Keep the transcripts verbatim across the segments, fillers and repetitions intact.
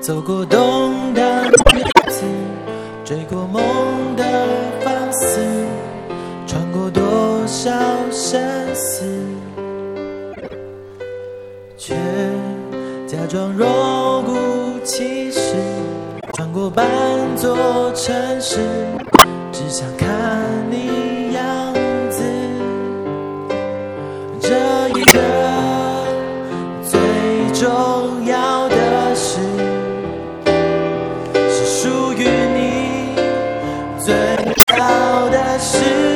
走过冬的日子，追过梦的放肆，穿过多少生死，却假装若无其事，穿过半座城市，只想看你样子。这一刻最重要的事，是属于你最好的事。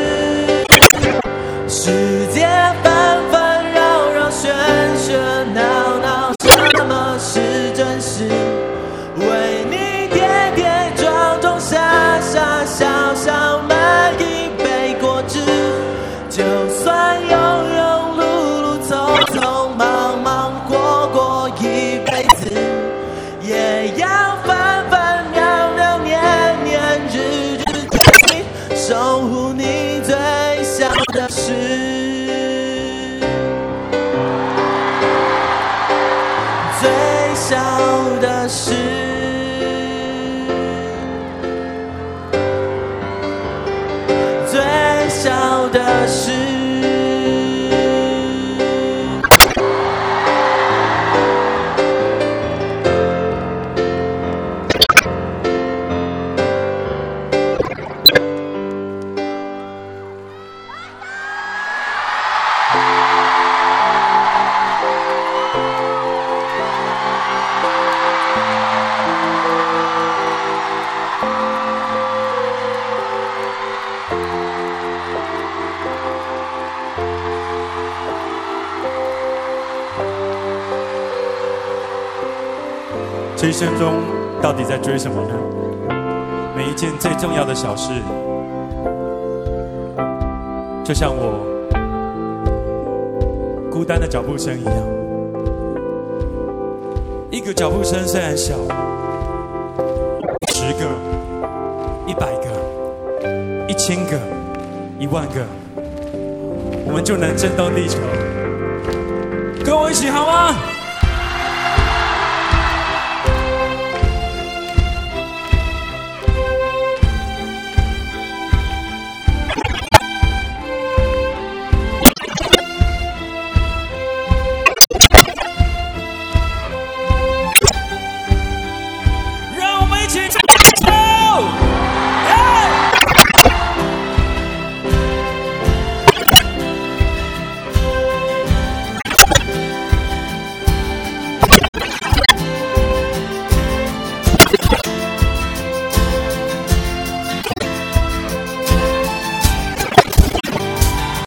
世界纷纷扰扰，喧喧闹闹，什么是真实？为你跌跌撞撞，傻傻笑笑，每一杯果汁，就算庸庸碌碌，匆匆忙忙过过一辈子，也要分分秒秒，年年日日地守护你最想的事。最小的事，最小的事。 这一生中到底在追什么呢？每一件最重要的小事，就像我孤单的脚步声一样。一个脚步声虽然小，十个、一百个、一千个、一万个，我们就能震动地球。跟我一起好吗？